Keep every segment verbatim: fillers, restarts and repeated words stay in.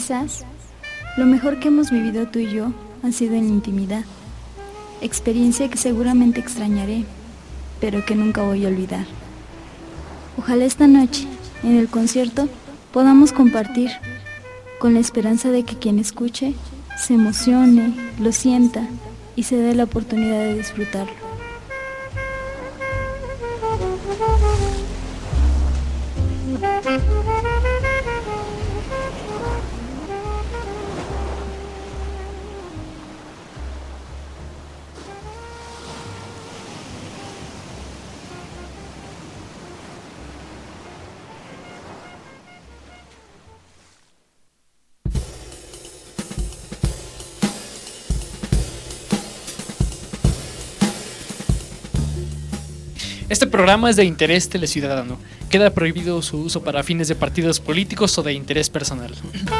Quizás lo mejor que hemos vivido tú y yo ha sido en la intimidad, experiencia que seguramente extrañaré, pero que nunca voy a olvidar. Ojalá esta noche, en el concierto, podamos compartir, con la esperanza de que quien escuche se emocione, lo sienta y se dé la oportunidad de disfrutarlo. Este programa es de interés teleciudadano. Queda prohibido su uso para fines de partidos políticos o de interés personal.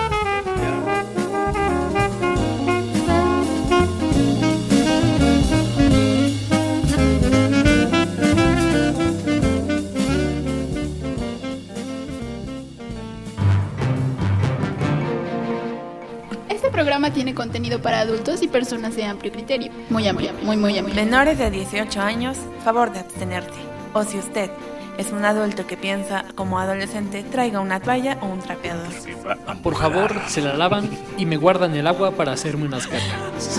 Este programa tiene contenido para adultos y personas de amplio criterio. Muy amplio, muy, muy amplio. Menores de dieciocho años, favor de abstenerse. O si usted es un adulto que piensa como adolescente, traiga una toalla o un trapeador. Por favor, se la lavan y me guardan el agua para hacerme unas gatas.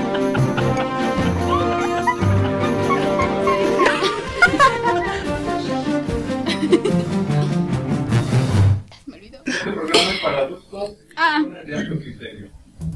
Me olvidó. Este programa es para adultos Ah. de amplio criterio.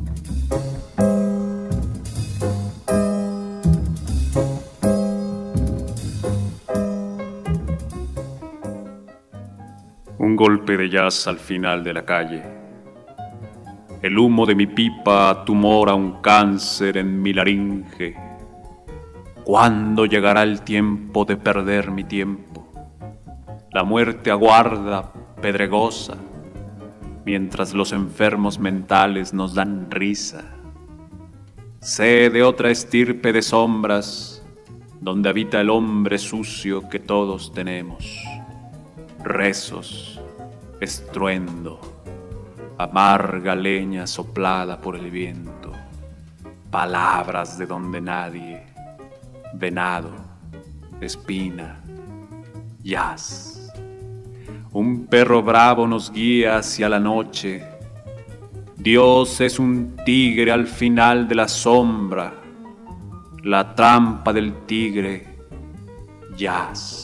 Un golpe de jazz al final de la calle. El humo de mi pipa tumora un cáncer en mi laringe. ¿Cuándo llegará el tiempo de perder mi tiempo? La muerte aguarda, pedregosa, mientras los enfermos mentales nos dan risa. Sé de otra estirpe de sombras, donde habita el hombre sucio que todos tenemos. Rezos, estruendo, amarga leña soplada por el viento, palabras de donde nadie, venado, espina, jazz. Un perro bravo nos guía hacia la noche. Dios es un tigre al final de la sombra, la trampa del tigre, jazz.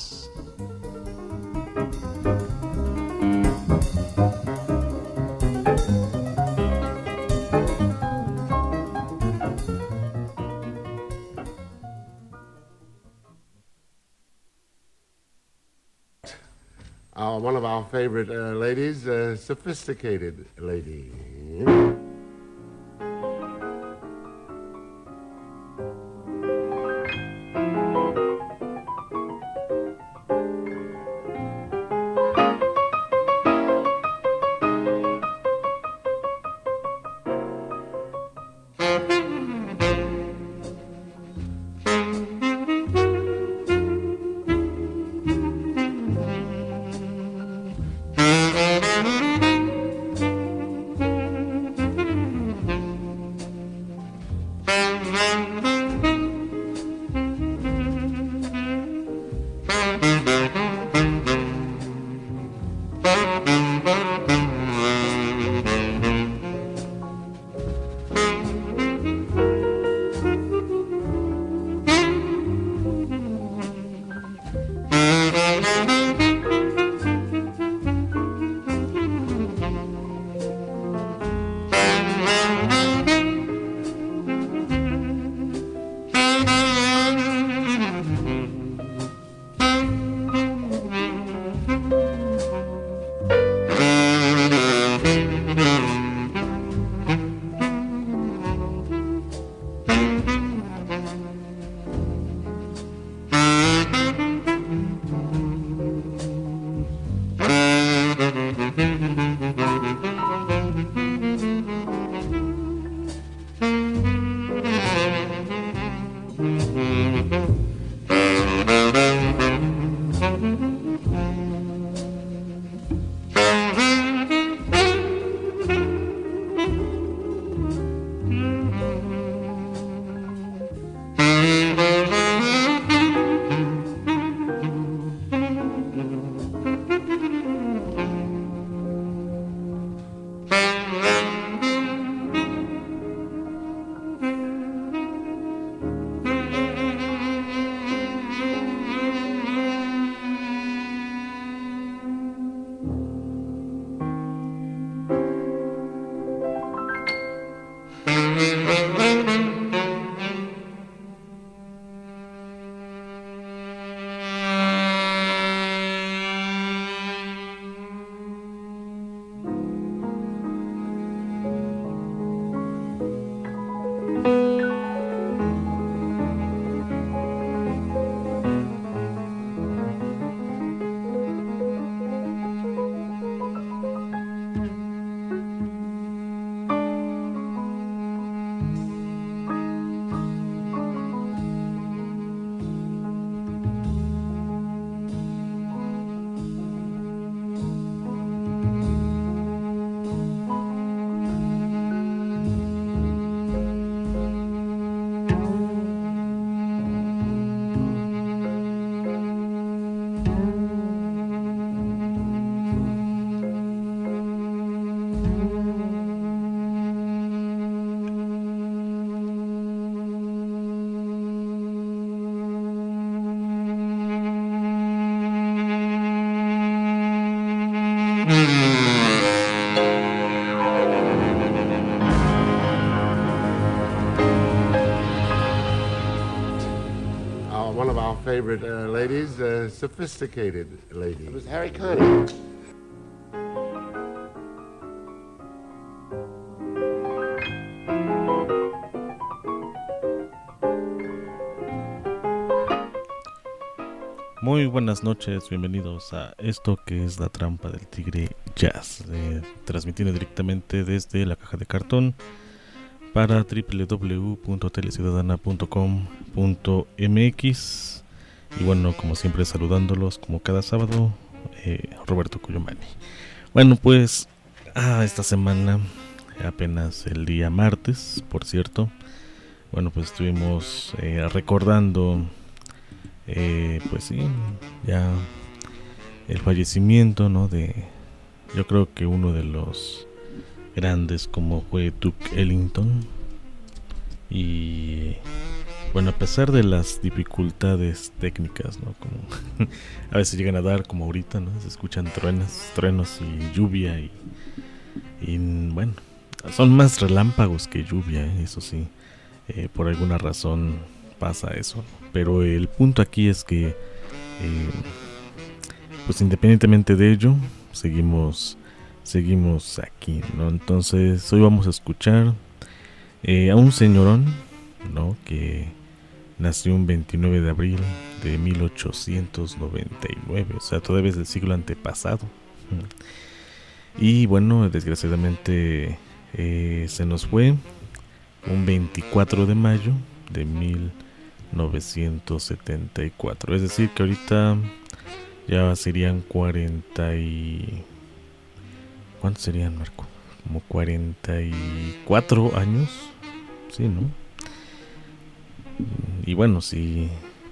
Uh, one of our favorite uh, ladies, uh, sophisticated lady. Uh, one of our favorite uh, ladies, uh, sophisticated lady. It was Harry Connick. Muy buenas noches, bienvenidos a esto que es La Trampa del Tigre Jazz, eh, transmitiendo directamente desde la caja de cartón para doble u doble u doble u punto teleciudadana punto com punto m x. Y bueno, como siempre, saludándolos como cada sábado, eh, Roberto Cuyomani. Bueno, pues ah, esta semana, apenas el día martes, por cierto, bueno, pues estuvimos eh, recordando Eh, pues sí, ya el fallecimiento, ¿no? De, yo creo que uno de los grandes como fue Duke Ellington. Y bueno, a pesar de las dificultades técnicas, ¿no? Como a veces llegan a dar, como ahorita, ¿no? Se escuchan truenos, truenos y lluvia y, y bueno, son más relámpagos que lluvia, ¿eh? Eso sí, eh, por alguna razón pasa eso, ¿no? Pero el punto aquí es que eh, pues independientemente de ello seguimos seguimos aquí, ¿no? Entonces hoy vamos a escuchar eh, a un señorón, ¿no? Que nació un veintinueve de abril de mil ochocientos noventa y nueve, o sea, todavía es del siglo antepasado. Y bueno, desgraciadamente eh, se nos fue un veinticuatro de mayo de mil novecientos setenta y cuatro, es decir que ahorita ya serían cuarenta y... ¿cuántos serían, Marco? Como cuarenta y cuatro años, sí, ¿no? Y bueno, sí,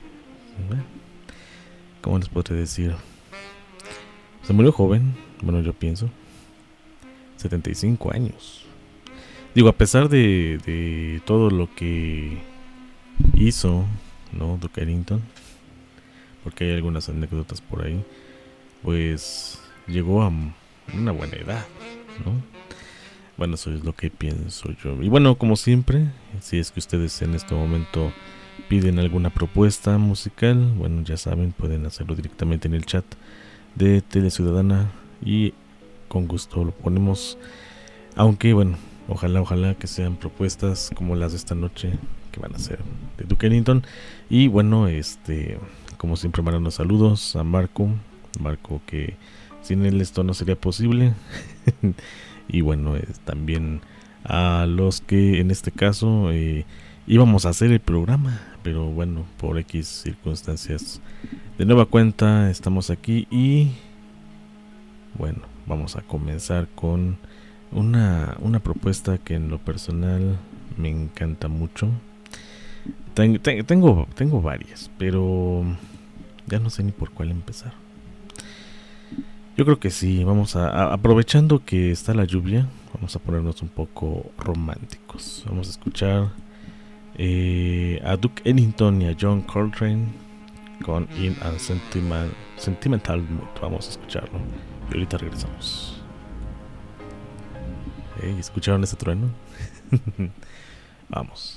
¿cómo les podré decir? Se murió joven, bueno, yo pienso, setenta y cinco años. Digo, a pesar de, de todo lo que hizo, ¿no? Duke Ellington, porque hay algunas anécdotas por ahí, pues llegó a una buena edad, ¿no? Bueno, eso es lo que pienso yo. Y bueno, como siempre, si es que ustedes en este momento piden alguna propuesta musical, bueno, ya saben, pueden hacerlo directamente en el chat de Teleciudadana y con gusto lo ponemos. Aunque bueno, ojalá, ojalá que sean propuestas como las de esta noche, que van a ser de Duke Ellington. Y bueno, este, como siempre, mandando saludos a Marco, Marco que sin él esto no sería posible. Y bueno, eh, también a los que en este caso eh, íbamos a hacer el programa, pero bueno, por X circunstancias de nueva cuenta estamos aquí. Y bueno, vamos a comenzar con una, una propuesta que en lo personal me encanta mucho. Ten, ten, tengo, tengo varias, pero ya no sé ni por cuál empezar. Yo creo que sí, vamos a, a aprovechando que está la lluvia, vamos a ponernos un poco románticos. Vamos a escuchar eh, a Duke Ellington y a John Coltrane con In a Sentimental, Sentimental Mood. Vamos a escucharlo y ahorita regresamos. Hey, ¿escucharon ese trueno? Vamos.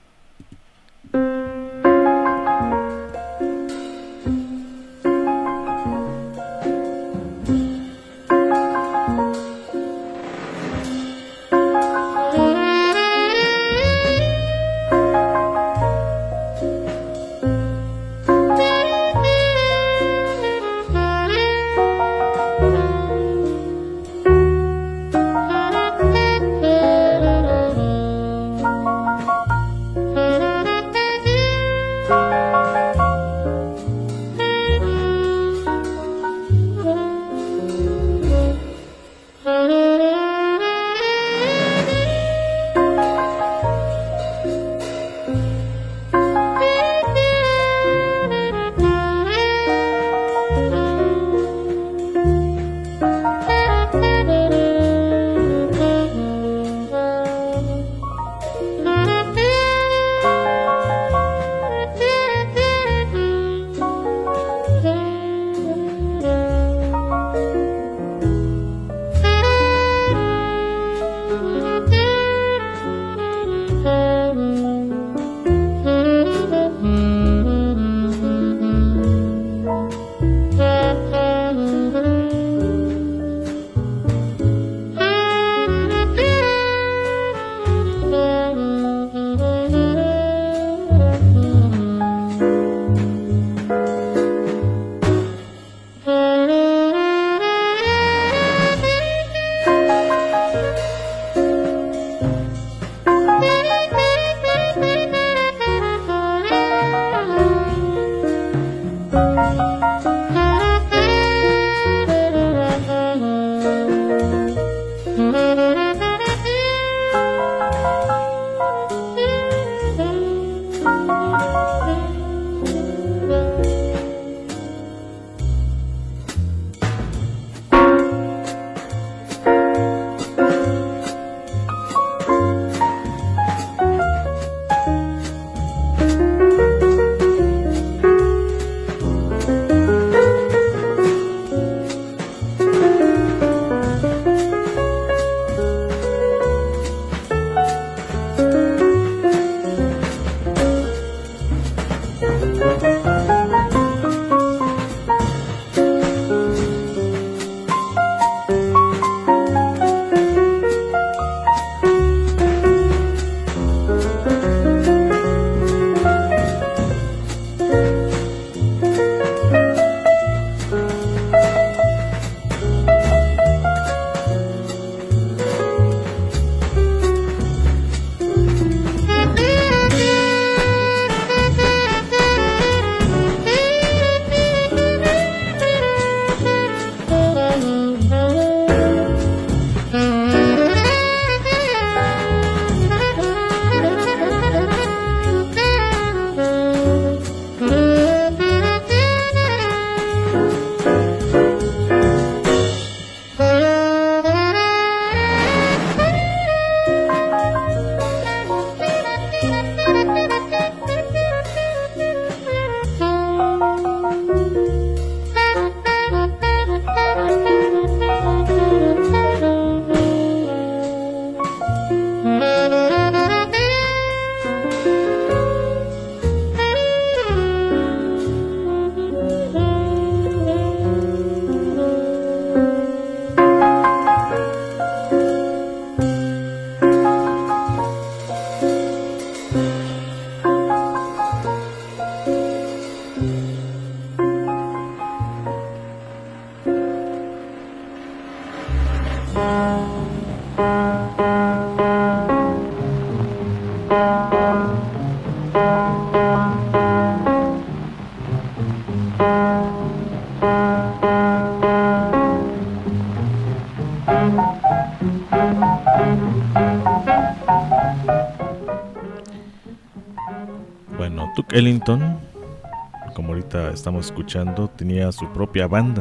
Bueno, Duke Ellington, como ahorita estamos escuchando, tenía su propia banda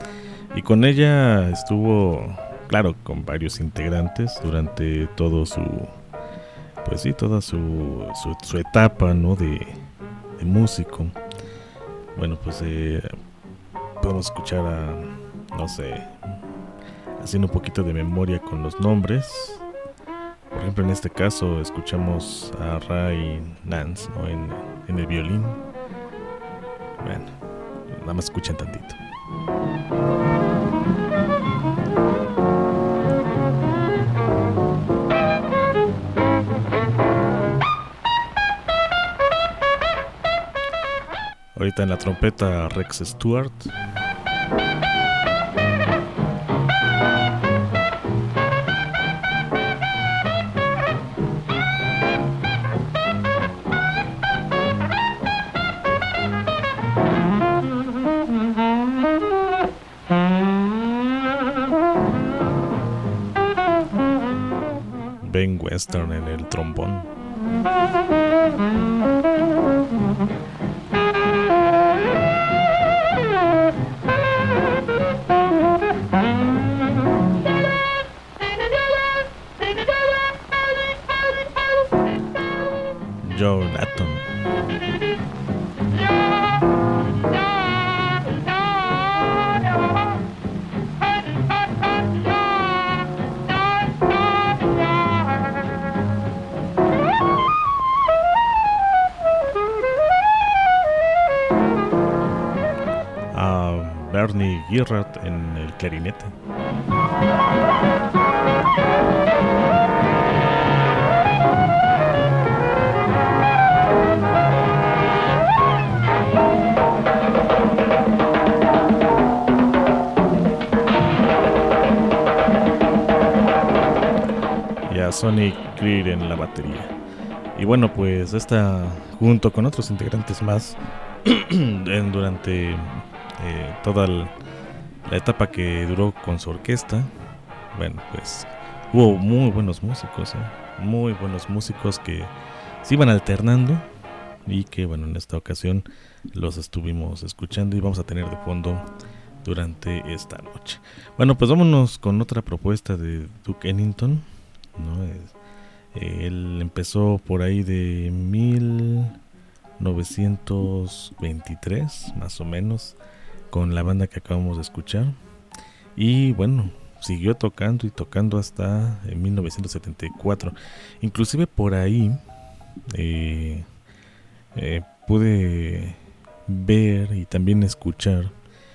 y con ella estuvo, claro, con varios integrantes durante todo su, pues sí, toda su, su, su etapa, ¿no? de, de músico. Bueno, pues eh, podemos escuchar a, no sé, haciendo un poquito de memoria con los nombres. ejemplo, en este caso escuchamos a Ray Nance, ¿no? en, en el violín. Bueno, nada más escuchen tantito. Ahorita en la trompeta Rex Stewart. Ben Western en el trombón. Joe Nathan. Bernie Girard en el clarinete. Y a Sonny Creed en la batería. Y bueno, pues esta, junto con otros integrantes más, en, durante Eh, toda el, la etapa que duró con su orquesta, bueno, pues hubo muy buenos músicos, ¿eh? muy buenos músicos que se iban alternando y que, bueno, en esta ocasión los estuvimos escuchando y vamos a tener de fondo durante esta noche. Bueno, pues vámonos con otra propuesta de Duke Ellington, ¿no? Es, eh, él empezó por ahí de mil novecientos veintitrés, más o menos, con la banda que acabamos de escuchar, y bueno, siguió tocando y tocando hasta en mil novecientos setenta y cuatro. Inclusive por ahí eh, eh, pude ver y también escuchar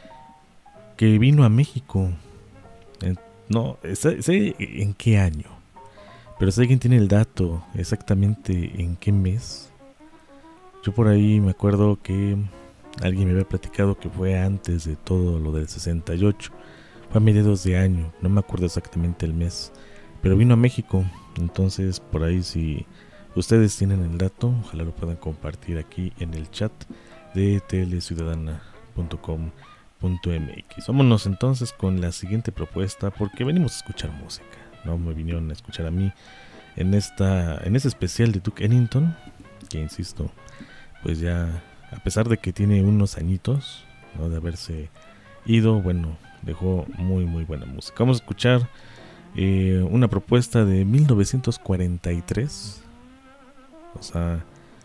que vino a México. Eh, no sé, sé en qué año, pero si alguien tiene el dato exactamente en qué mes. Yo por ahí me acuerdo que alguien me había platicado que fue antes de todo lo del sesenta y ocho. Fue a mediados de año, no me acuerdo exactamente el mes, pero vino a México. Entonces, por ahí, si ustedes tienen el dato, ojalá lo puedan compartir aquí en el chat de teleciudadana punto com punto m x. Vámonos entonces con la siguiente propuesta, porque venimos a escuchar música, no me vinieron a escuchar a mí en esta en este especial de Duke Ellington, que insisto, pues ya, a pesar de que tiene unos añitos, ¿no?, de haberse ido, bueno, dejó muy muy buena música. Vamos a escuchar eh, una propuesta de mil novecientos cuarenta y tres, o sea,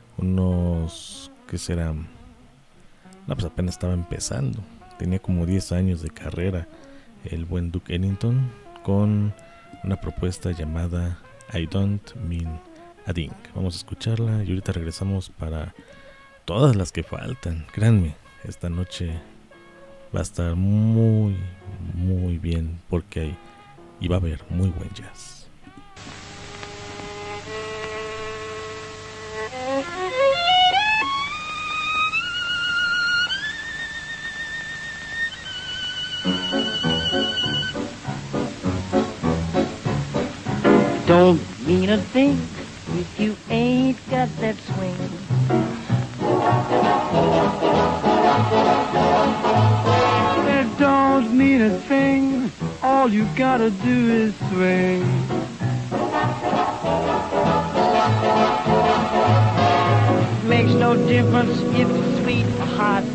unos, ¿qué serán? No, pues apenas estaba empezando, tenía como diez años de carrera el buen Duke Ellington, con una propuesta llamada I Don't Mean a Thing. Vamos a escucharla y ahorita regresamos para todas las que faltan. Créanme, esta noche va a estar muy, muy bien, porque hay, y va a haber muy buen jazz. Don't mean a thing if you ain't got that swing. It don't mean a thing, all you gotta do is swing. Makes no difference if it's sweet or hot.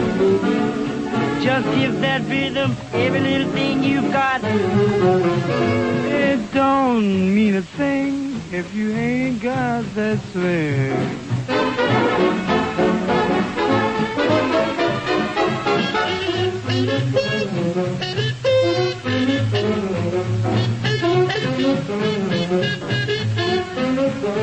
Just give that rhythm every little thing you've got. It don't mean a thing if you ain't got that swing.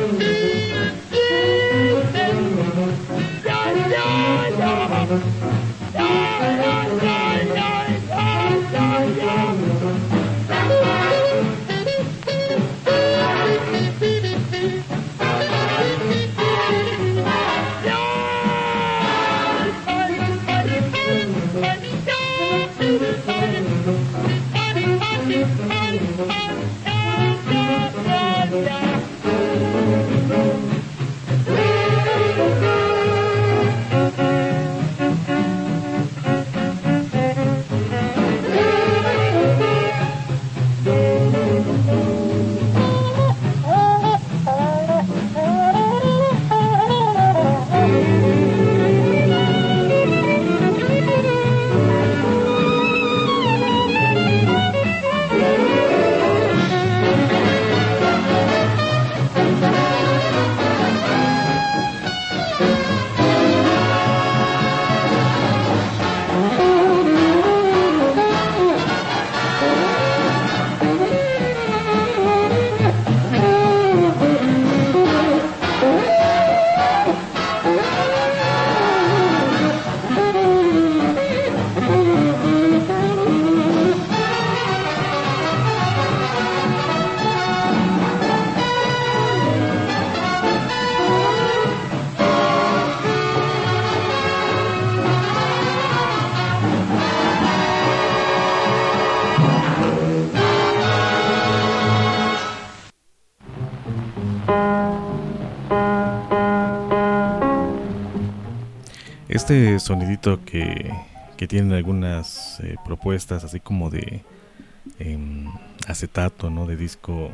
Este sonidito que, que tienen algunas eh, propuestas así como de eh, acetato, ¿no? De disco,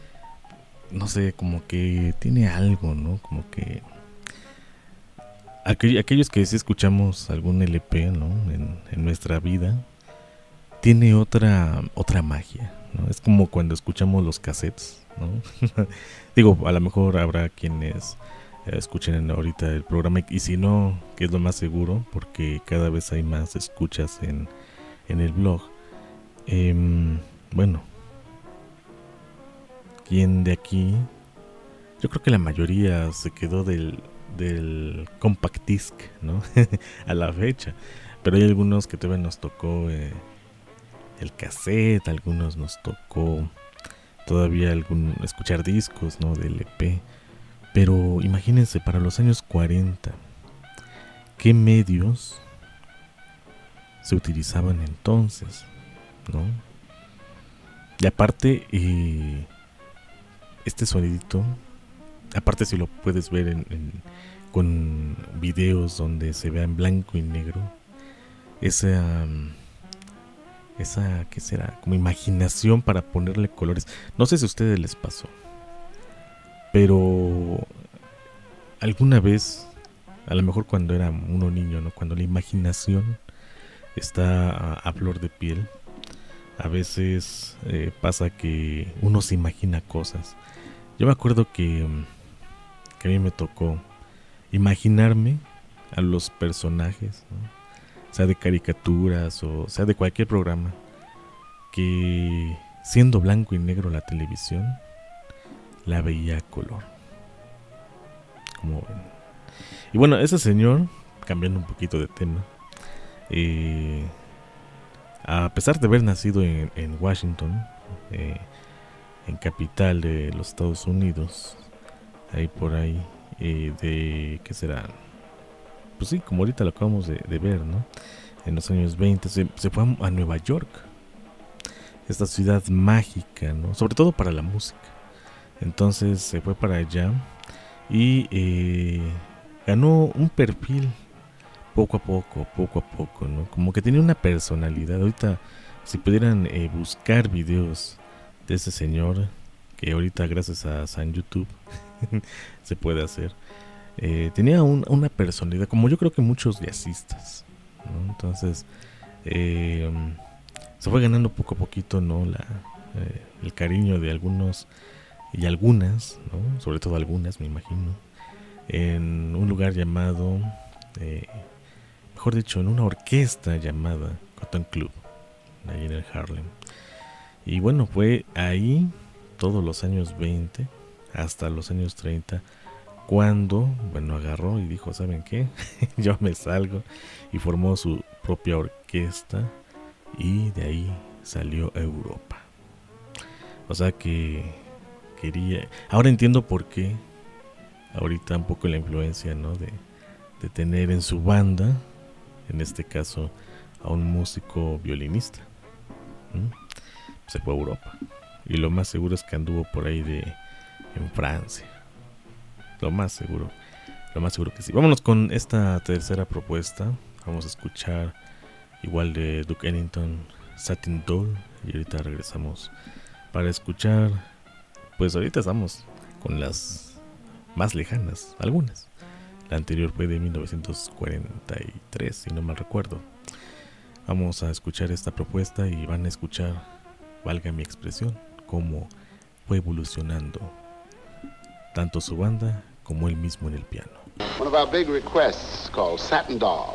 no sé, como que tiene algo, ¿no? Como que aqu- aquellos que sí escuchamos algún L P, ¿no? En, en nuestra vida, tiene otra otra magia, ¿no? Es como cuando escuchamos los cassettes, ¿no? Digo, a lo mejor habrá quienes escuchen ahorita el programa y si no, que es lo más seguro porque cada vez hay más escuchas en, en el blog. Eh, bueno, quien de aquí, yo creo que la mayoría se quedó del, del compact disc, ¿no? A la fecha, pero hay algunos que todavía nos tocó eh, el cassette, algunos nos tocó todavía algún escuchar discos, ¿no? De L P. Pero imagínense, para los años cuarenta, ¿qué medios se utilizaban entonces? ¿No? Y aparte, eh, este sonidito, aparte si lo puedes ver en, en, con videos donde se vea en blanco y negro, esa, esa, ¿qué será? Como imaginación para ponerle colores. No sé si a ustedes les pasó, pero alguna vez, a lo mejor cuando era uno niño, ¿no? Cuando la imaginación está a, a flor de piel, a veces eh, pasa que uno se imagina cosas. Yo me acuerdo que, que a mí me tocó imaginarme a los personajes, ¿no? Sea de caricaturas o sea de cualquier programa, que siendo blanco y negro la televisión, la veía a color. Como ven. Y bueno, ese señor, cambiando un poquito de tema, eh, a pesar de haber nacido en, en Washington, eh, en capital de los Estados Unidos, ahí por ahí, eh, de, ¿qué será? Pues sí, como ahorita lo acabamos de, de ver, ¿no? En los años veinte se, se fue a, a Nueva York, esta ciudad mágica, ¿no? Sobre todo para la música. Entonces se fue para allá y eh, ganó un perfil poco a poco, poco a poco, ¿no? Como que tenía una personalidad. Ahorita, si pudieran eh, buscar videos de ese señor, que ahorita gracias a San YouTube se puede hacer, eh, tenía un, una personalidad, como yo creo que muchos jazzistas, ¿no? Entonces eh, se fue ganando poco a poquito, ¿no? La, eh, el cariño de algunos y algunas, ¿no? Sobre todo algunas, me imagino, en un lugar llamado, eh, mejor dicho, en una orquesta llamada Cotton Club, ahí en el Harlem. Y bueno, fue ahí todos los años veinte hasta los años treinta, cuando, bueno, agarró y dijo, ¿saben qué? Yo me salgo, y formó su propia orquesta, y de ahí salió a Europa. O sea que quería... Ahora entiendo por qué, ahorita un poco la influencia, ¿no? De, de tener en su banda, en este caso, a un músico violinista. ¿Mm? Se fue a Europa. Y lo más seguro es que anduvo por ahí de en Francia. Lo más seguro. Lo más seguro que sí. Vámonos con esta tercera propuesta. Vamos a escuchar igual de Duke Ellington, Satin Doll. Y ahorita regresamos para escuchar. Pues ahorita estamos con las más lejanas, algunas. La anterior fue de mil novecientos cuarenta y tres, si no mal recuerdo. Vamos a escuchar esta propuesta y van a escuchar, valga mi expresión, cómo fue evolucionando tanto su banda como él mismo en el piano. One of our big requests called Satin Doll.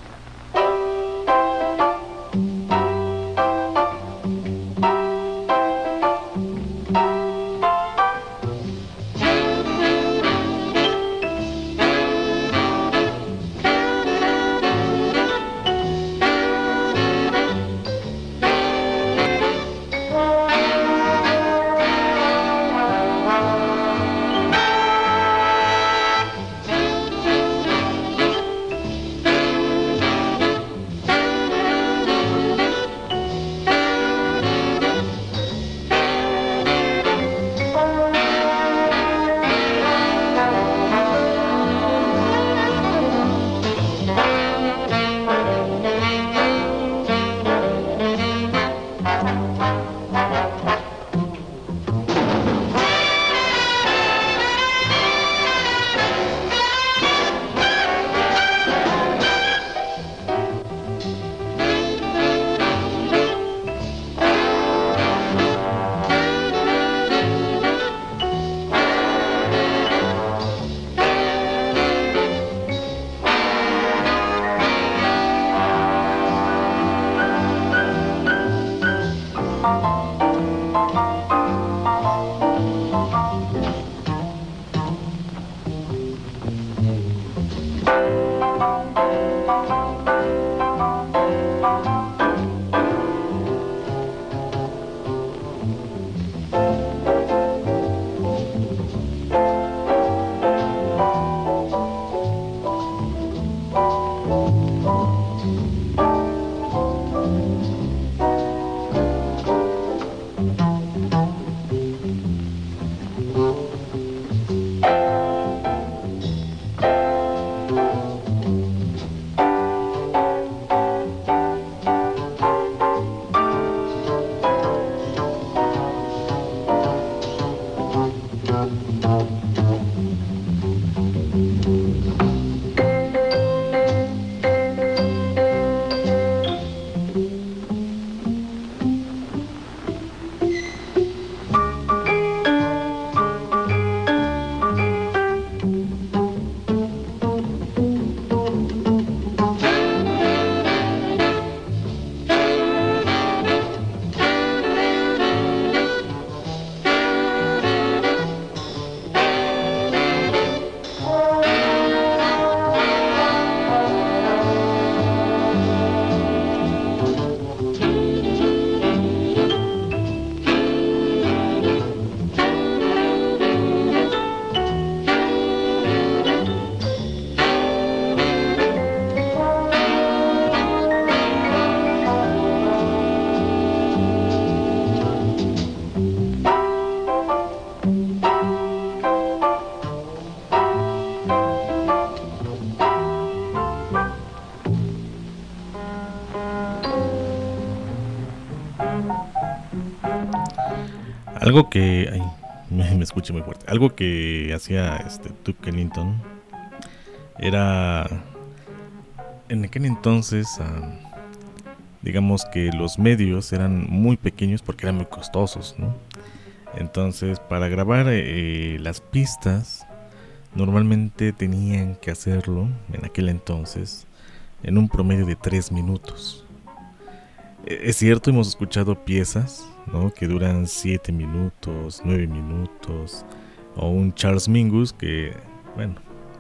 Algo que... Ay, me, me escuché muy fuerte. Algo que hacía este Duke Ellington era... En aquel entonces, uh, digamos que los medios eran muy pequeños porque eran muy costosos, ¿no? Entonces, para grabar eh, las pistas, normalmente tenían que hacerlo, en aquel entonces, en un promedio de tres minutos. Es cierto, hemos escuchado piezas, ¿no?, que duran siete minutos, nueve minutos, o un Charles Mingus que, bueno,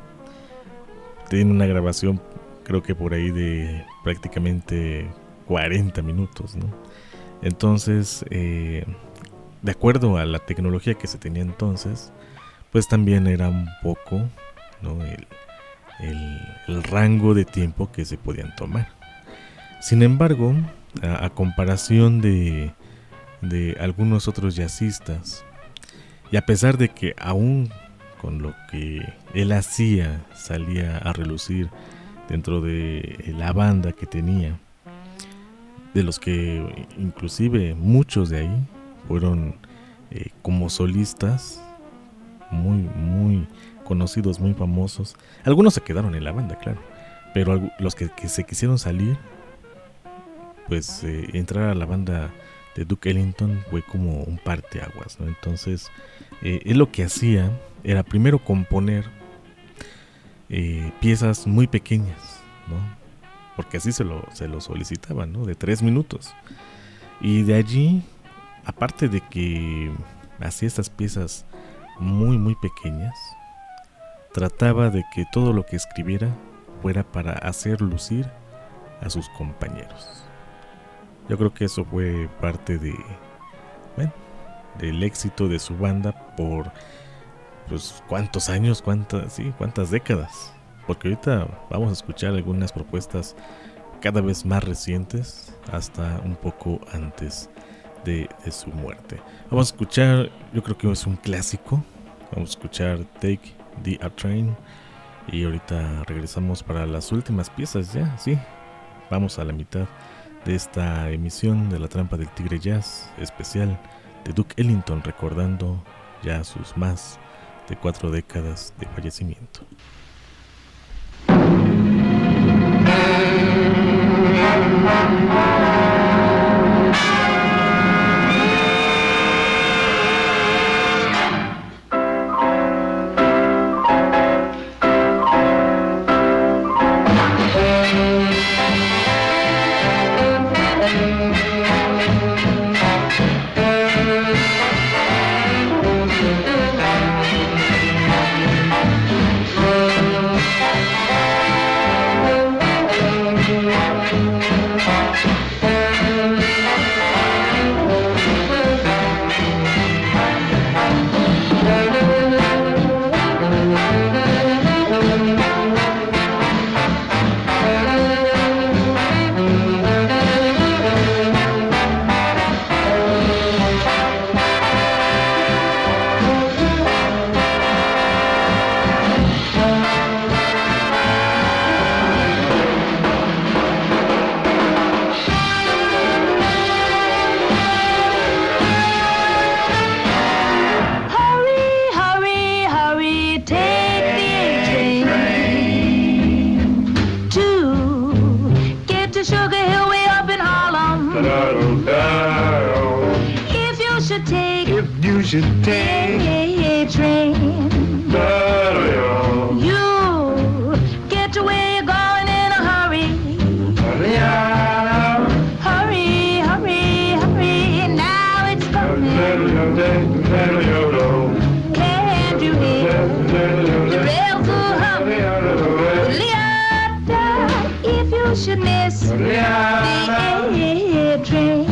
tiene una grabación creo que por ahí de prácticamente cuarenta minutos, ¿no? Entonces, eh, de acuerdo a la tecnología que se tenía entonces, pues también era un poco, ¿no?, el, el, el rango de tiempo que se podían tomar. Sin embargo, a, a comparación de, de algunos otros jazzistas, y a pesar de que aún con lo que él hacía salía a relucir dentro de la banda que tenía, de los que inclusive muchos de ahí fueron eh, como solistas muy muy conocidos, muy famosos. Algunos se quedaron en la banda, claro, pero los que, que se quisieron salir, pues eh, entrar a la banda de Duke Ellington fue como un parteaguas, ¿no? Entonces eh, él lo que hacía era primero componer eh, piezas muy pequeñas, ¿no? Porque así se lo, se lo solicitaban, ¿no? De tres minutos. Y de allí, aparte de que hacía estas piezas muy muy pequeñas, trataba de que todo lo que escribiera fuera para hacer lucir a sus compañeros. Yo creo que eso fue parte de, bueno, del éxito de su banda por, pues, cuántos años, cuántas, sí, cuántas décadas. Porque ahorita vamos a escuchar algunas propuestas cada vez más recientes, hasta un poco antes de, de su muerte. Vamos a escuchar, yo creo que es un clásico. Vamos a escuchar Take the A Train. Y ahorita regresamos para las últimas piezas ya, sí. Vamos a la mitad de esta emisión de La Trampa del Tigre Jazz especial de Duke Ellington, recordando ya sus más de cuatro décadas de fallecimiento. should take a train. You get to where you're going in a hurry. Hurry, hurry, hurry. Now it's coming. Can't you hear the rails are humming? If you should miss the A train,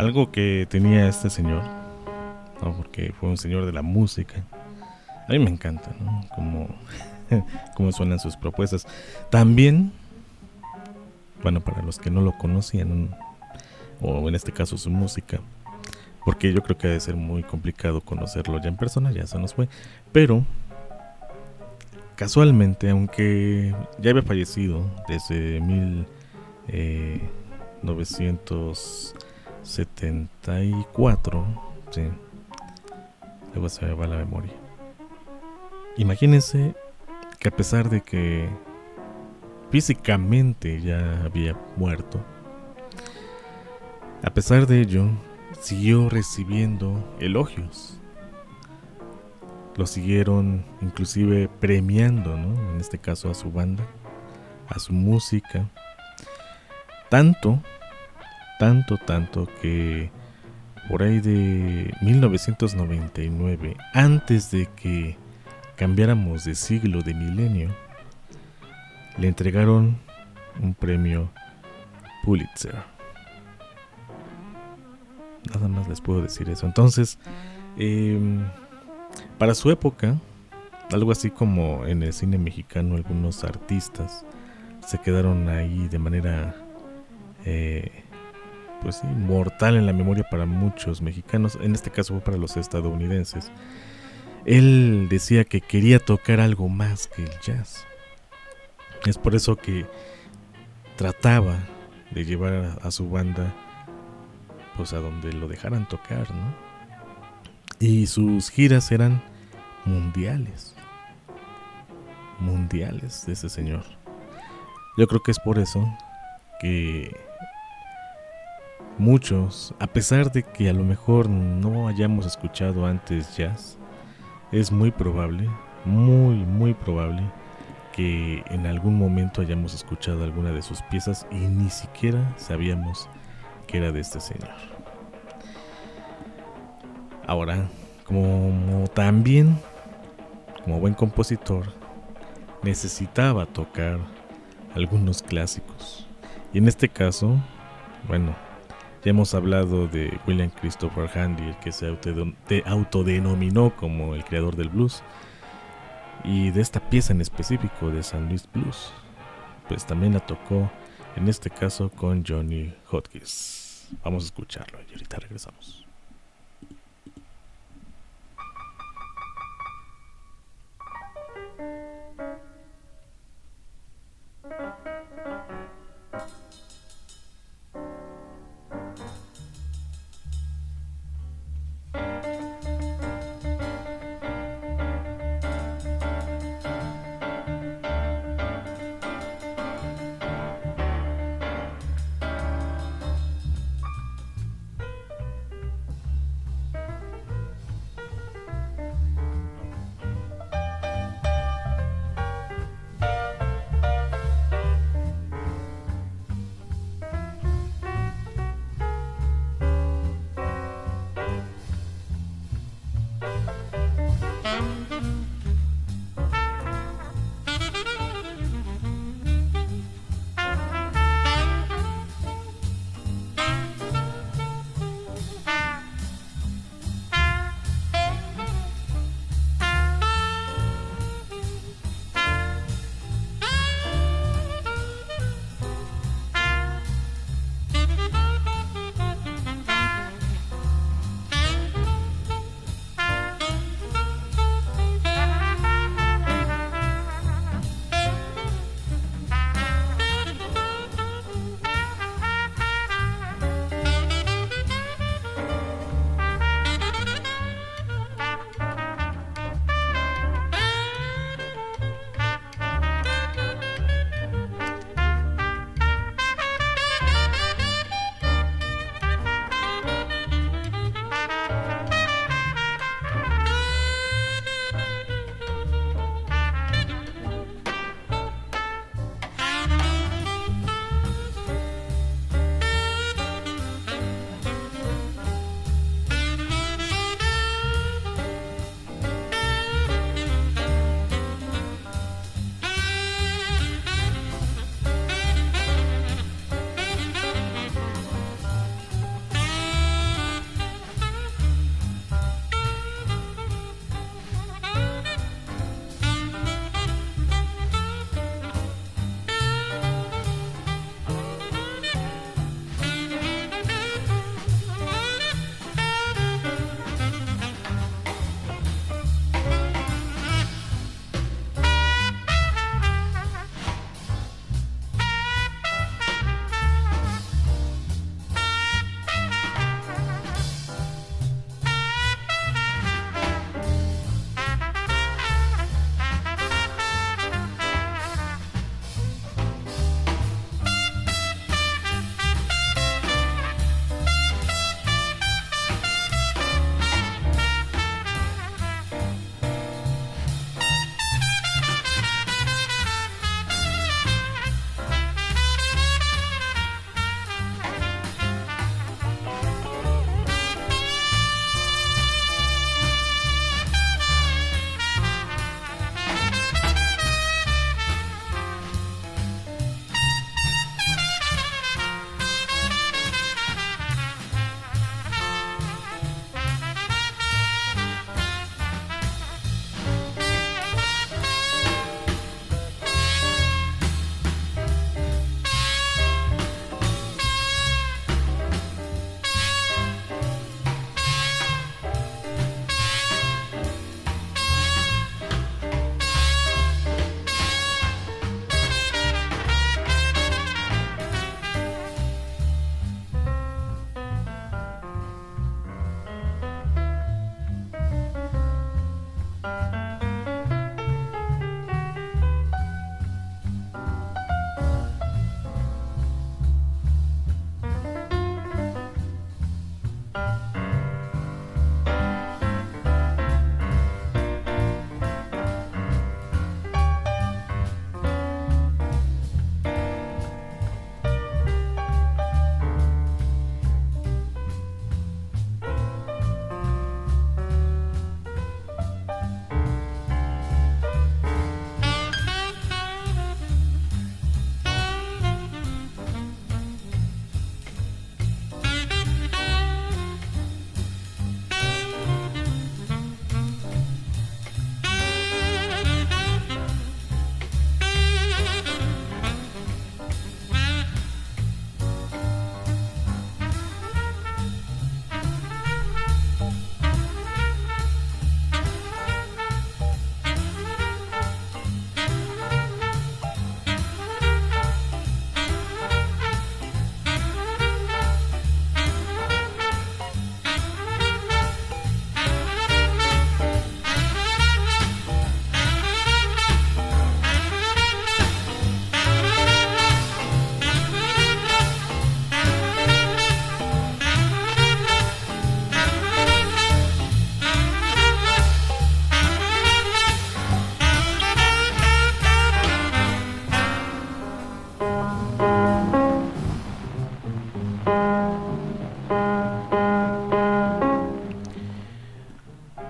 algo que tenía este señor, ¿no? Porque fue un señor de la música. A mí me encanta, ¿no? Como cómo suenan sus propuestas. También, bueno, para los que no lo conocían, o en este caso su música, porque yo creo que ha de ser muy complicado conocerlo ya en persona, ya se nos fue, pero casualmente, aunque ya había fallecido desde mil novecientos setenta y cuatro, sí, luego se me va la memoria. Imagínense que a pesar de que físicamente ya había muerto, a pesar de ello, siguió recibiendo elogios. Lo siguieron inclusive premiando, ¿no? En este caso a su banda, a su música. Tanto, tanto, tanto que por ahí de mil novecientos noventa y nueve, antes de que cambiáramos de siglo, de milenio, le entregaron un premio Pulitzer. Nada más les puedo decir eso. Entonces, eh, para su época, algo así como en el cine mexicano, algunos artistas se quedaron ahí de manera, eh, pues sí, mortal en la memoria para muchos mexicanos. En este caso fue para los estadounidenses. Él decía que quería tocar algo más que el jazz. Es por eso que trataba de llevar a, a su banda pues a donde lo dejaran tocar, ¿no? Y sus giras eran mundiales. Mundiales de ese señor. Yo creo que es por eso que muchos, a pesar de que a lo mejor no hayamos escuchado antes jazz, es muy probable, muy, muy probable que en algún momento hayamos escuchado alguna de sus piezas y ni siquiera sabíamos que era de este señor. Ahora, como también, como buen compositor, necesitaba tocar algunos clásicos. Y en este caso, bueno, ya hemos hablado de William Christopher Handy, el que se autodenominó como el creador del blues, y de esta pieza en específico de San Luis Blues, pues también la tocó en este caso con Johnny Hodges. Vamos a escucharlo y ahorita regresamos.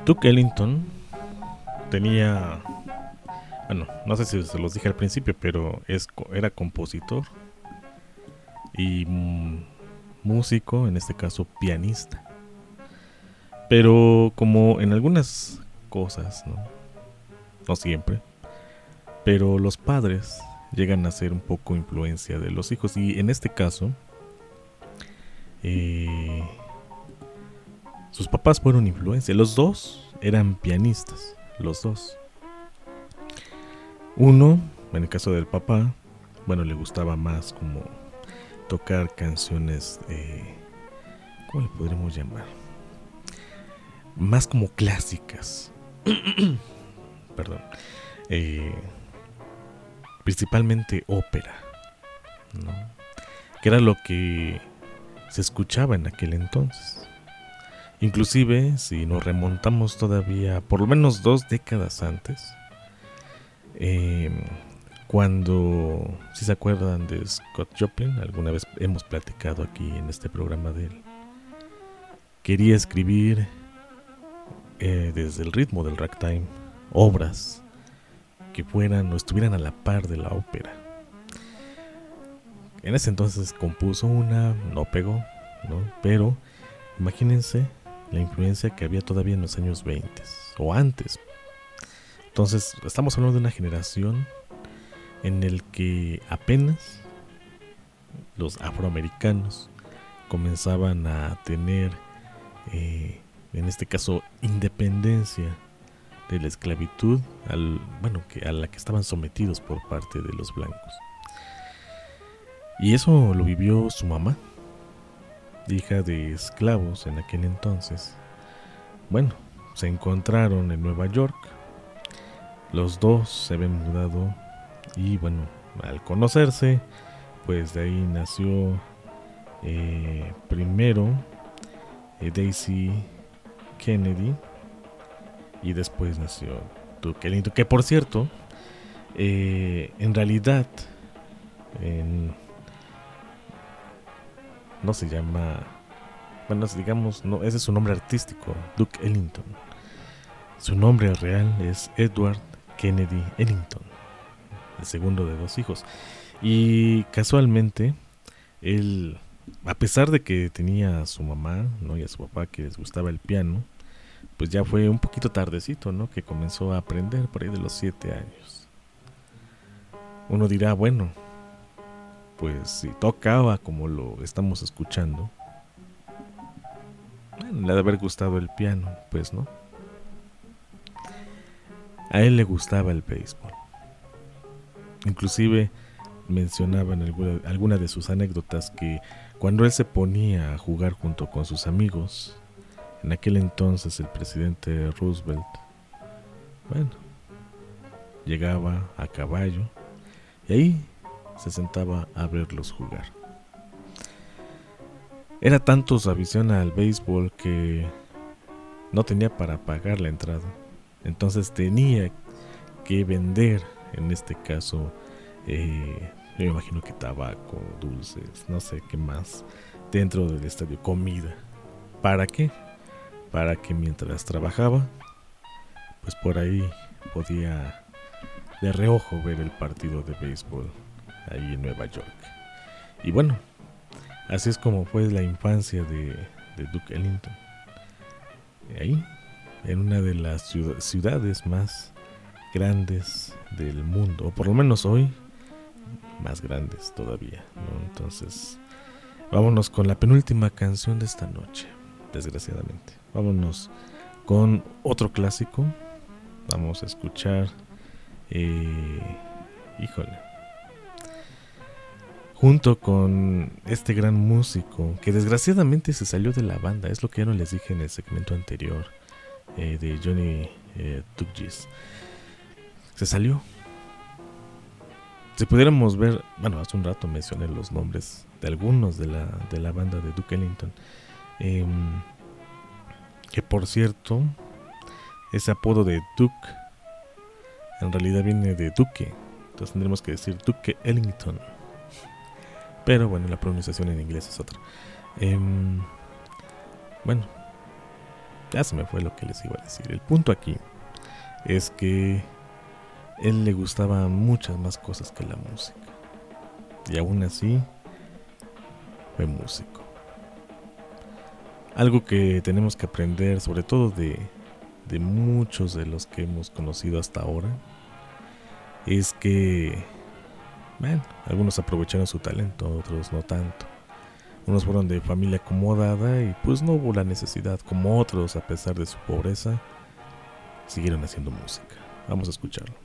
Duke Ellington tenía, bueno, no sé si se los dije al principio, pero es, era compositor y mm, músico, en este caso pianista. Pero como en algunas cosas, ¿no? No siempre, pero los padres llegan a ser un poco influencia de los hijos, y en este caso eh, sus papás fueron influencia. Los dos eran pianistas, los dos. Uno, en el caso del papá, bueno, le gustaba más como tocar canciones, eh, ¿cómo le podremos llamar? Más como clásicas. Perdón. Eh, principalmente ópera, ¿no? Que era lo que se escuchaba en aquel entonces. Inclusive, si nos remontamos todavía por lo menos dos décadas antes, eh, cuando, si se acuerdan de Scott Joplin, alguna vez hemos platicado aquí en este programa de él, quería escribir eh, desde el ritmo del ragtime obras que fueran o estuvieran a la par de la ópera. En ese entonces compuso una, no pegó, ¿no? Pero imagínense la influencia que había todavía en los años veinte o antes. Entonces estamos hablando de una generación en el que apenas los afroamericanos comenzaban a tener, eh, en este caso, independencia de la esclavitud al, bueno, que a la que estaban sometidos por parte de los blancos. Y eso lo vivió su mamá, hija de esclavos en aquel entonces. Bueno, se encontraron en Nueva York, los dos se habían mudado y bueno, al conocerse, pues de ahí nació eh, primero eh, Daisy Kennedy y después nació Duke Ellington, que por cierto, eh, en realidad en, no se llama, bueno, digamos, no, ese es su nombre artístico, Duke Ellington. Su nombre real es Edward Kennedy Ellington, el segundo de dos hijos. Y casualmente, él, a pesar de que tenía a su mamá, ¿no? y a su papá que les gustaba el piano, pues ya fue un poquito tardecito, ¿no? Que comenzó a aprender por ahí de los siete años. Uno dirá, bueno, pues si tocaba como lo estamos escuchando, bueno, le ha de haber gustado el piano, pues no. A él le gustaba el béisbol. Inclusive mencionaba en alguna, alguna de sus anécdotas que cuando él se ponía a jugar junto con sus amigos, en aquel entonces el presidente Roosevelt, bueno, llegaba a caballo y ahí se sentaba a verlos jugar. Era tanto su afición al béisbol que no tenía para pagar la entrada. Entonces tenía que vender, en este caso, eh, yo me imagino que tabaco, dulces, no sé qué más, dentro del estadio, comida. ¿Para qué? Para que mientras trabajaba, pues por ahí podía de reojo ver el partido de béisbol ahí en Nueva York. Y bueno, así es como fue la infancia de, de Duke Ellington. Ahí, en una de las ciudades más grandes del mundo, o por lo menos hoy, más grandes todavía, ¿no? Entonces, vámonos con la penúltima canción de esta noche, desgraciadamente. Vámonos con otro clásico. Vamos a escuchar, eh, híjole, junto con este gran músico que desgraciadamente se salió de la banda, es lo que ya no les dije en el segmento anterior, eh, de Johnny eh, Tugis. Se salió. Si pudiéramos ver, bueno, hace un rato mencioné los nombres de algunos de la, de la banda de Duke Ellington, eh, que por cierto, ese apodo de Duke en realidad viene de Duque, entonces tendremos que decir Duke Ellington, pero bueno, la pronunciación en inglés es otra. Eh, bueno, Ya se me fue lo que les iba a decir. El punto aquí es que él le gustaban muchas más cosas que la música. Y aún así, fue músico. Algo que tenemos que aprender, sobre todo de, de muchos de los que hemos conocido hasta ahora, es que, bueno, algunos aprovecharon su talento, otros no tanto. Unos fueron de familia acomodada y pues no hubo la necesidad, como otros, a pesar de su pobreza, siguieron haciendo música. Vamos a escucharlo.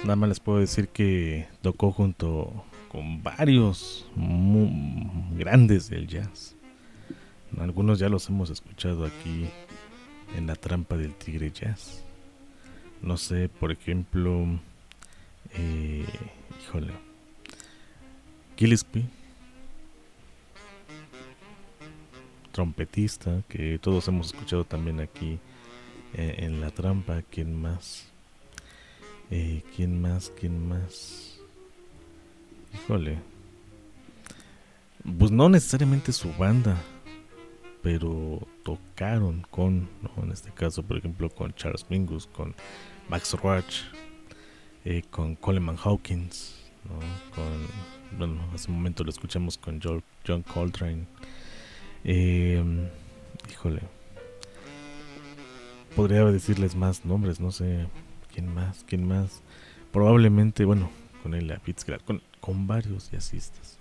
nada más les puedo decir que tocó junto con varios muy grandes del jazz. Algunos ya los hemos escuchado aquí en La Trampa del Tigre Jazz. No sé, por ejemplo, eh, híjole, Gillespie, trompetista, que todos hemos escuchado también aquí eh, en La Trampa. ¿Quién más? Eh, ¿Quién más? ¿Quién más? Híjole, pues no necesariamente su banda, pero tocaron con, ¿no? En este caso, por ejemplo, con Charles Mingus, con Max Roach, eh, con Coleman Hawkins, ¿no? Con, bueno, hace un momento lo escuchamos con John, John Coltrane. Eh, híjole, podría decirles más nombres, no sé quién más, quién más. Probablemente, bueno, con Ella Fitzgerald, con, con varios jazzistas.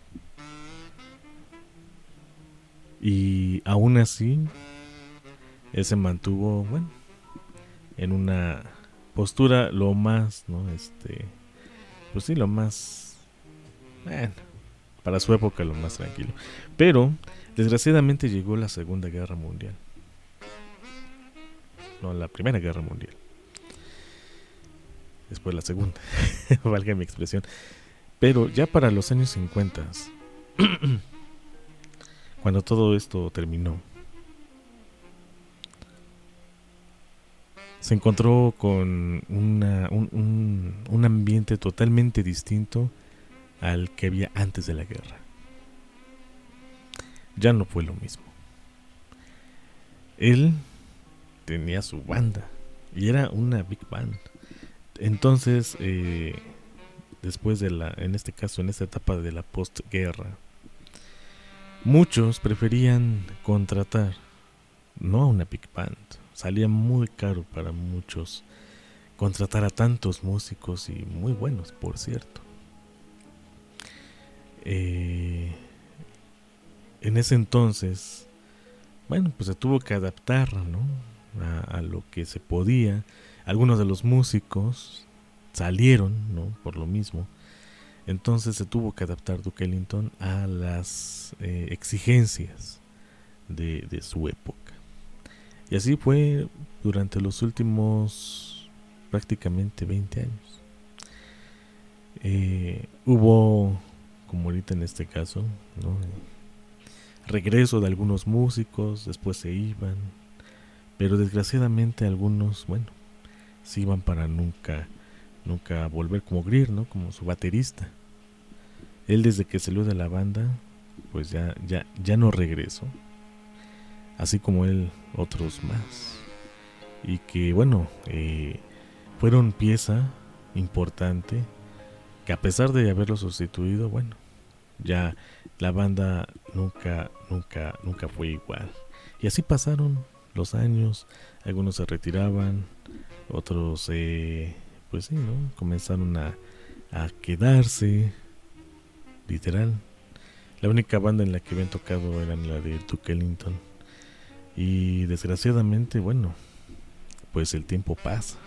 Y aún así, él se mantuvo, bueno, en una postura lo más, ¿no? Este, pues sí, lo más, bueno, para su época lo más tranquilo. Pero, desgraciadamente llegó la Segunda Guerra Mundial. No, la Primera Guerra Mundial. Después la Segunda, valga mi expresión. Pero ya para los años cincuenta, cuando todo esto terminó, se encontró con una, un, un, un ambiente totalmente distinto al que había antes de la guerra. Ya no fue lo mismo. Él tenía su banda y era una big band. Entonces, eh, después de la, en este caso, en esta etapa de la postguerra, muchos preferían contratar no a una big band. Salía muy caro para muchos contratar a tantos músicos y muy buenos, por cierto. Eh, en ese entonces, bueno, pues se tuvo que adaptar, ¿no? a, a lo que se podía. Algunos de los músicos salieron, ¿no? Por lo mismo. Entonces se tuvo que adaptar Duke Ellington a las eh, exigencias de, de su época. Y así fue durante los últimos prácticamente veinte años. Eh, hubo, como ahorita en este caso, ¿no? regreso de algunos músicos, después se iban, pero desgraciadamente algunos, bueno, se iban para nunca, nunca volver, como Greer, ¿no? Como su baterista. Él, desde que salió de la banda, pues ya, ya, ya no regresó. Así como él, otros más. Y que, bueno, eh, fueron pieza importante, que a pesar de haberlo sustituido, bueno, ya la banda nunca, nunca, nunca fue igual. Y así pasaron los años, algunos se retiraban, otros, eh, pues sí, ¿no? Comenzaron a, a quedarse, literal. La única banda en la que habían tocado era la de Duke Ellington. Y desgraciadamente, bueno, pues el tiempo pasa.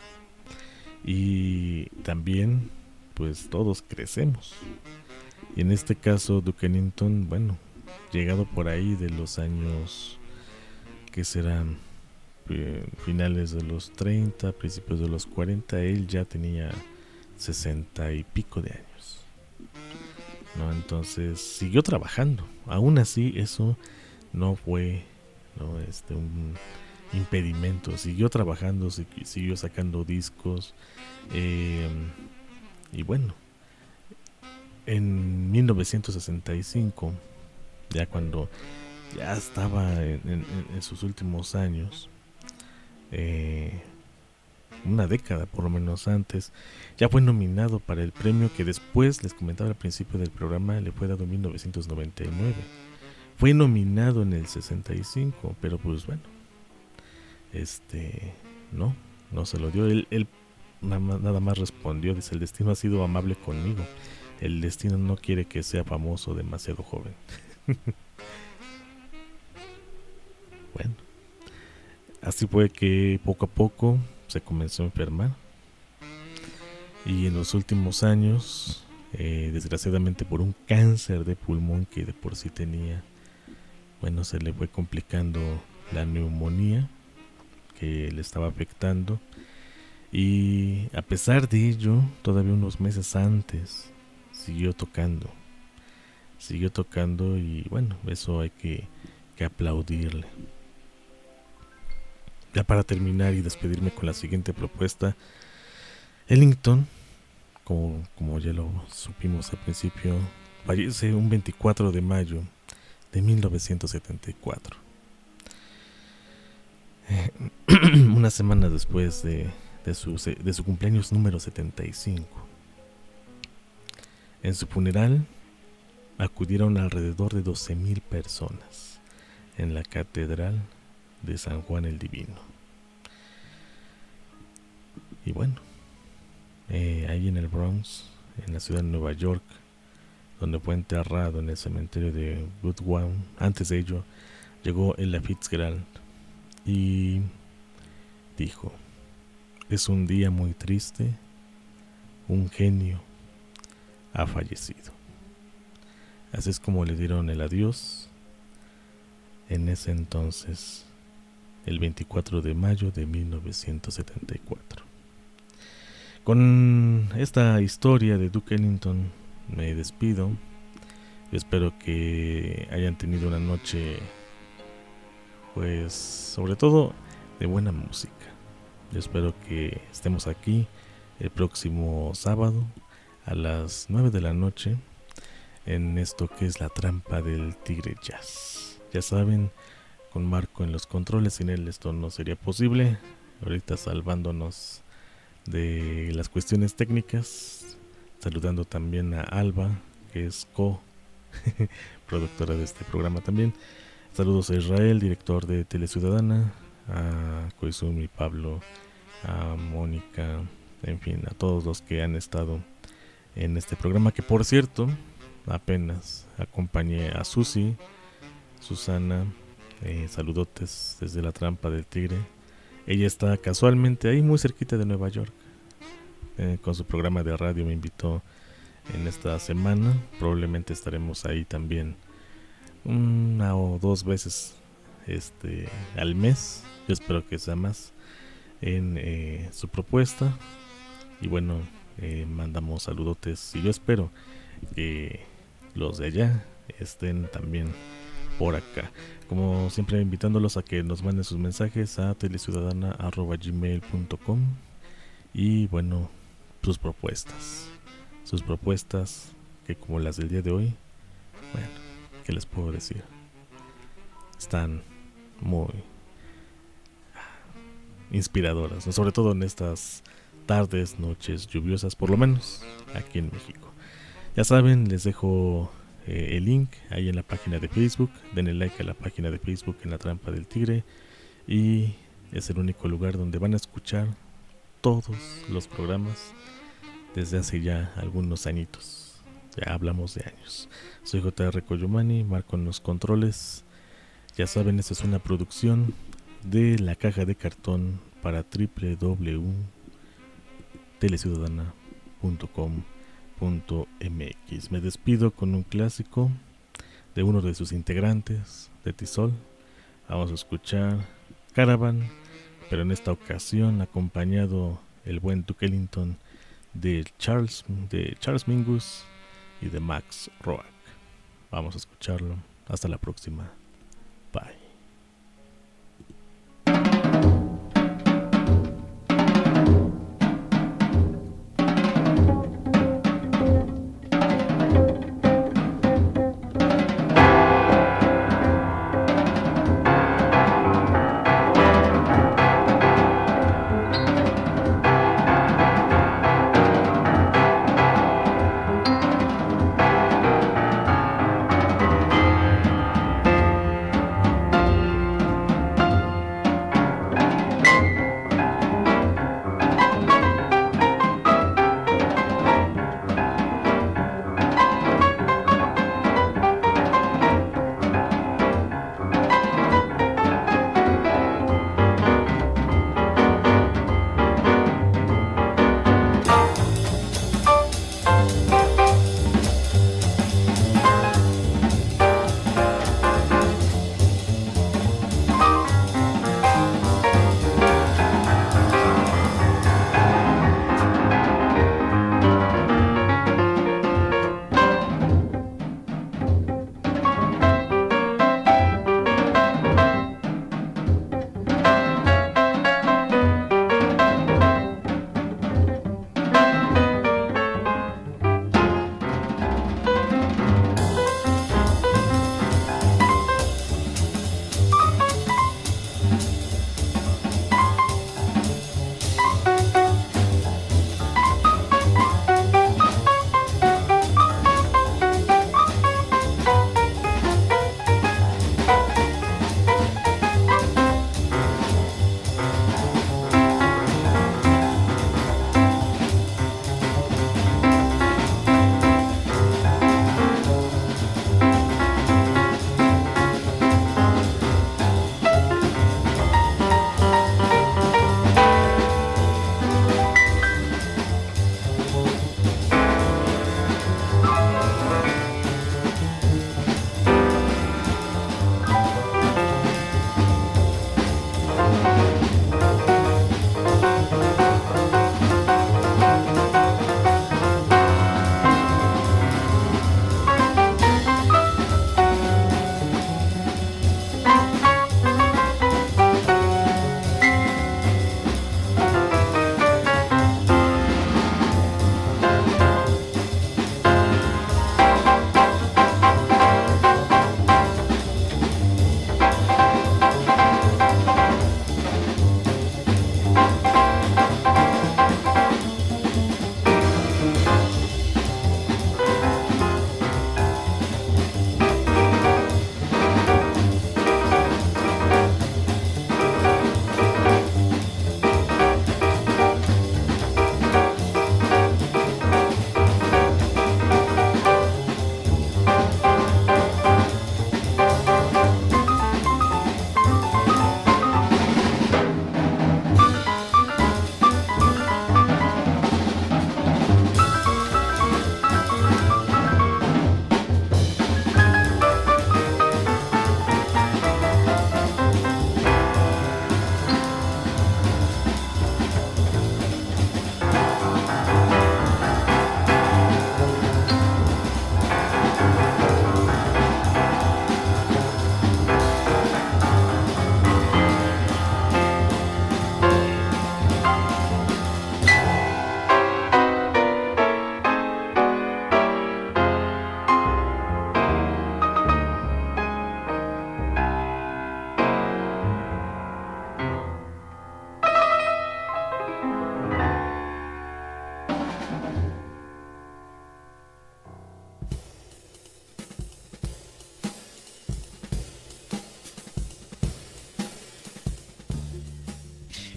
Y también, pues todos crecemos. Y en este caso, Duke Ellington, bueno, llegado por ahí de los años que serán eh, finales de los treinta, principios de los cuarenta, él ya tenía sesenta y pico de años, ¿no? Entonces siguió trabajando. Aún así, eso no fue, ¿no? este un impedimento. Siguió trabajando, siguió sacando discos, eh, y bueno, en mil novecientos sesenta y cinco, ya cuando ya estaba en, en, en sus últimos años, eh, una década por lo menos antes, ya fue nominado para el premio que después, les comentaba al principio del programa, le fue dado en mil novecientos noventa y nueve. Fue nominado en el sesenta y cinco, pero pues bueno, este, no, no se lo dio. Él, él nada más, nada más respondió, dice: el destino ha sido amable conmigo. El destino no quiere que sea famoso demasiado joven. Bueno, así fue que poco a poco se comenzó a enfermar. Y en los últimos años, eh, desgraciadamente por un cáncer de pulmón que de por sí tenía, bueno, se le fue complicando la neumonía que le estaba afectando. Y a pesar de ello, todavía unos meses antes, siguió tocando. Siguió tocando y bueno, eso hay que, que aplaudirle. Ya para terminar y despedirme con la siguiente propuesta, Ellington, como, como ya lo supimos al principio, fallece un veinticuatro de mayo de mil novecientos setenta y cuatro. Eh, una semana después de, de, su, de su cumpleaños número setenta y cinco. En su funeral acudieron alrededor de doce mil personas en la catedral de San Juan el Divino. Y bueno, eh, ahí en el Bronx, en la ciudad de Nueva York, donde fue enterrado en el cementerio de Woodlawn, antes de ello llegó Ella Fitzgerald y dijo: es un día muy triste, un genio ha fallecido. Así es como le dieron el adiós en ese entonces, el veinticuatro de mayo de mil novecientos setenta y cuatro. Con esta historia de Duke Ellington me despido. Yo espero que hayan tenido una noche, pues sobre todo de buena música. Yo espero que estemos aquí el próximo sábado a las nueve de la noche en esto que es La Trampa del Tigre Jazz. Ya saben, con Marco en los controles, sin él esto no sería posible. Ahorita salvándonos de las cuestiones técnicas, saludando también a Alba, que es co productora de este programa también. Saludos a Israel, director de Teleciudadana, a Koizumi, Pablo, a Mónica, en fin, a todos los que han estado en este programa, que por cierto, apenas acompañé a Susi, Susana, eh, saludotes desde La Trampa del Tigre. Ella está casualmente ahí muy cerquita de Nueva York, eh, con su programa de radio. Me invitó en esta semana. Probablemente estaremos ahí también una o dos veces este al mes. Yo espero que sea más en eh, su propuesta. Y bueno, eh, mandamos saludotes y yo espero que los de allá estén también por acá. Como siempre, invitándolos a que nos manden sus mensajes a teleciudadana arroba gmail punto com y bueno, sus propuestas. Sus propuestas que, como las del día de hoy, bueno, ¿qué les puedo decir? Están muy inspiradoras, ¿no? Sobre todo en estas tardes, noches lluviosas, por lo menos aquí en México. Ya saben, les dejo eh, el link ahí en la página de Facebook. Denle like a la página de Facebook en La Trampa del Tigre, y es el único lugar donde van a escuchar todos los programas desde hace ya algunos añitos. Ya hablamos de años. Soy J R Koyumani, Marco en los controles. Ya saben, esta es una producción de La Caja de Cartón para doble u doble u doble u punto teleciudadana punto com punto m x. Me despido con un clásico de uno de sus integrantes, de Tisol. Vamos a escuchar Caravan, pero en esta ocasión acompañado el buen Duke Ellington de Charles, de Charles Mingus y de Max Roach. Vamos a escucharlo. Hasta la próxima. Bye.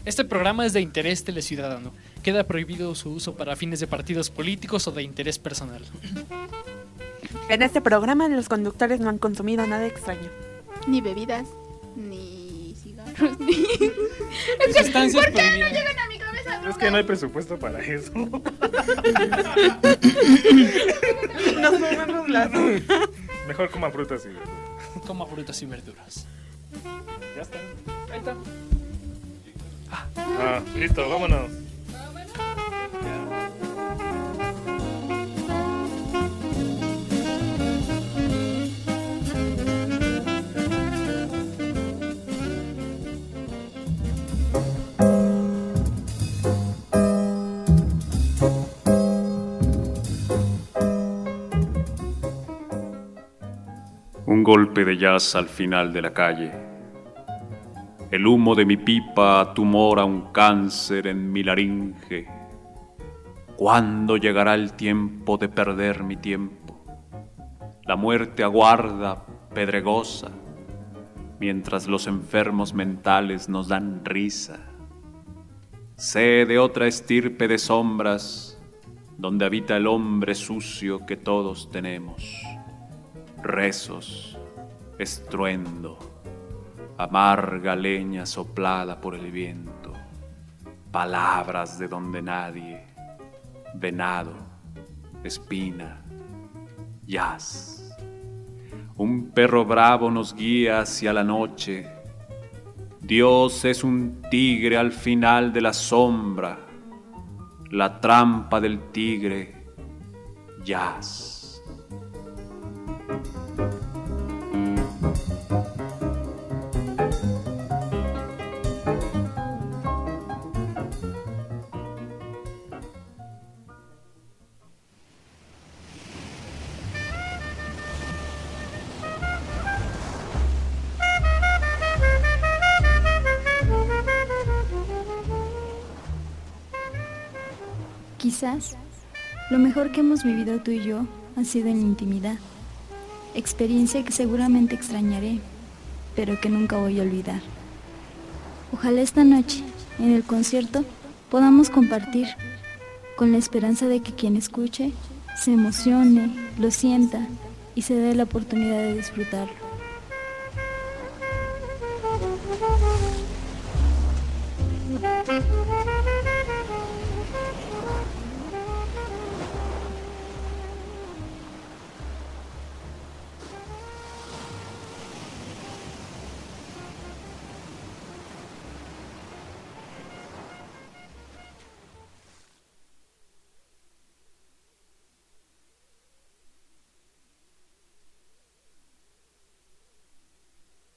Este programa es de interés teleciudadano. Queda prohibido su uso para fines de partidos políticos o de interés personal. En este programa los conductores no han consumido nada extraño. Ni bebidas, ni cigarros, ni... Es que, ¿por qué no llegan a mi cabeza? Es que no hay presupuesto para eso. Nos movemos las... Mejor coman frutas y verduras. Coma frutas y verduras. Ya está. Ahí está. Ah, listo, vámonos. Un golpe de jazz al final de la calle. El humo de mi pipa tumora un cáncer en mi laringe. ¿Cuándo llegará el tiempo de perder mi tiempo? La muerte aguarda, pedregosa, mientras los enfermos mentales nos dan risa. Sé de otra estirpe de sombras, donde habita el hombre sucio que todos tenemos. Rezos, estruendo, amarga leña soplada por el viento, palabras de donde nadie, venado, espina, jazz. Un perro bravo nos guía hacia la noche. Dios es un tigre al final de la sombra, la trampa del tigre, jazz. Quizás lo mejor que hemos vivido tú y yo ha sido en la intimidad, experiencia que seguramente extrañaré, pero que nunca voy a olvidar. Ojalá esta noche, en el concierto, podamos compartir, con la esperanza de que quien escuche se emocione, lo sienta y se dé la oportunidad de disfrutarlo.